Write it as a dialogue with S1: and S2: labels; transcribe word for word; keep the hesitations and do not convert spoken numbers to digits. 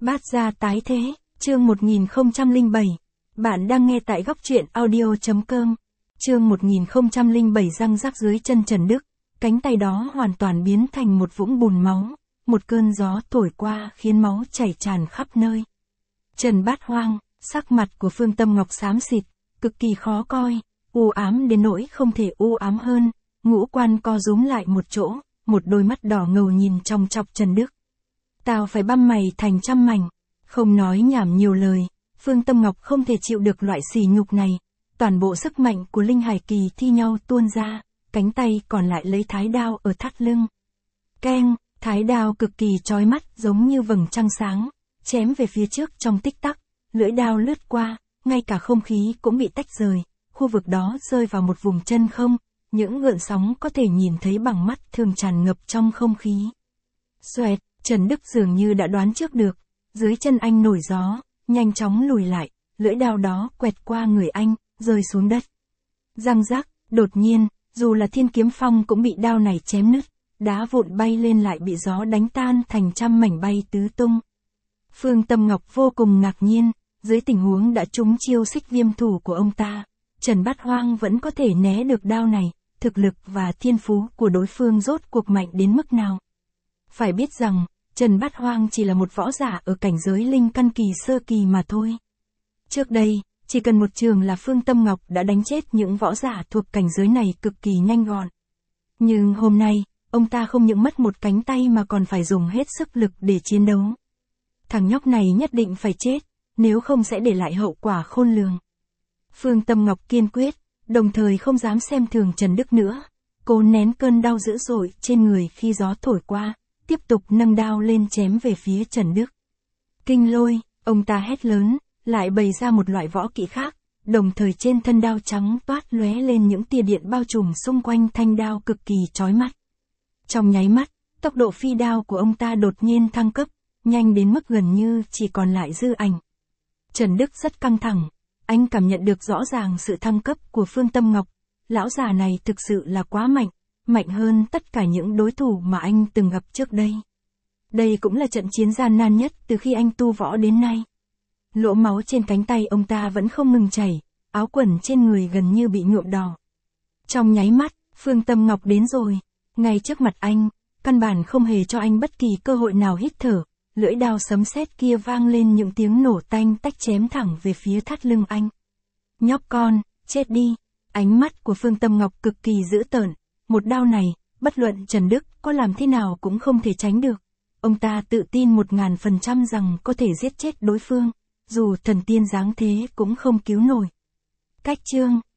S1: Bát gia tái thế, chương một nghìn không trăm lẻ bảy. Bạn đang nghe tại góc truyện audio chấm com. Chương một nghìn không trăm lẻ bảy răng rắc dưới chân Trần Đức, cánh tay đó hoàn toàn biến thành một vũng bùn máu, một cơn gió thổi qua khiến máu chảy tràn khắp nơi. Trần Bát Hoang, sắc mặt của Phương Tâm Ngọc xám xịt, cực kỳ khó coi, u ám đến nỗi không thể u ám hơn, ngũ quan co rúm lại một chỗ, một đôi mắt đỏ ngầu nhìn trong chọc Trần Đức. Tao phải băm mày thành trăm mảnh, không nói nhảm nhiều lời, Phương Tâm Ngọc không thể chịu được loại sỉ nhục này, toàn bộ sức mạnh của Linh Hải Kỳ thi nhau tuôn ra, cánh tay còn lại lấy thái đao ở thắt lưng. Keng, thái đao cực kỳ chói mắt giống như vầng trăng sáng, chém về phía trước trong tích tắc, lưỡi đao lướt qua, ngay cả không khí cũng bị tách rời, khu vực đó rơi vào một vùng chân không, những gợn sóng có thể nhìn thấy bằng mắt thường tràn ngập trong không khí. Xoẹt, Trần Đức dường như đã đoán trước được, dưới chân anh nổi gió, nhanh chóng lùi lại, lưỡi đao đó quẹt qua người anh, rơi xuống đất. Răng rắc, đột nhiên, dù là Thiên Kiếm Phong cũng bị đao này chém nứt, đá vụn bay lên lại bị gió đánh tan thành trăm mảnh bay tứ tung. Phương Tâm Ngọc vô cùng ngạc nhiên, dưới tình huống đã trúng chiêu xích viêm thủ của ông ta, Trần Bát Hoang vẫn có thể né được đao này, thực lực và thiên phú của đối phương rốt cuộc mạnh đến mức nào. Phải biết rằng, Trần Bát Hoang chỉ là một võ giả ở cảnh giới linh căn kỳ sơ kỳ mà thôi. Trước đây, chỉ cần một trường là Phương Tâm Ngọc đã đánh chết những võ giả thuộc cảnh giới này cực kỳ nhanh gọn. Nhưng hôm nay, ông ta không những mất một cánh tay mà còn phải dùng hết sức lực để chiến đấu. Thằng nhóc này nhất định phải chết, nếu không sẽ để lại hậu quả khôn lường. Phương Tâm Ngọc kiên quyết, đồng thời không dám xem thường Trần Đức nữa. Cô nén cơn đau dữ dội trên người khi gió thổi qua, tiếp tục nâng đao lên chém về phía Trần Đức. Kinh lôi, ông ta hét lớn, lại bày ra một loại võ kỹ khác, đồng thời trên thân đao trắng toát lóe lên những tia điện bao trùm xung quanh thanh đao cực kỳ chói mắt. Trong nháy mắt, tốc độ phi đao của ông ta đột nhiên thăng cấp, nhanh đến mức gần như chỉ còn lại dư ảnh. Trần Đức rất căng thẳng, anh cảm nhận được rõ ràng sự thăng cấp của Phương Tâm Ngọc, lão già này thực sự là quá mạnh, mạnh hơn tất cả những đối thủ mà anh từng gặp trước đây. Đây cũng là trận chiến gian nan nhất từ khi anh tu võ đến nay. Lỗ máu trên cánh tay ông ta vẫn không ngừng chảy, áo quần trên người gần như bị nhuộm đỏ. Trong nháy mắt, Phương Tâm Ngọc đến rồi, ngay trước mặt anh, căn bản không hề cho anh bất kỳ cơ hội nào hít thở, lưỡi đao sấm sét kia vang lên những tiếng nổ tanh tách chém thẳng về phía thắt lưng anh. Nhóc con, chết đi, ánh mắt của Phương Tâm Ngọc cực kỳ dữ tợn, một đao này, bất luận Trần Đức có làm thế nào cũng không thể tránh được. Ông ta tự tin một ngàn phần trăm rằng có thể giết chết đối phương, dù thần tiên giáng thế cũng không cứu nổi. Cách chương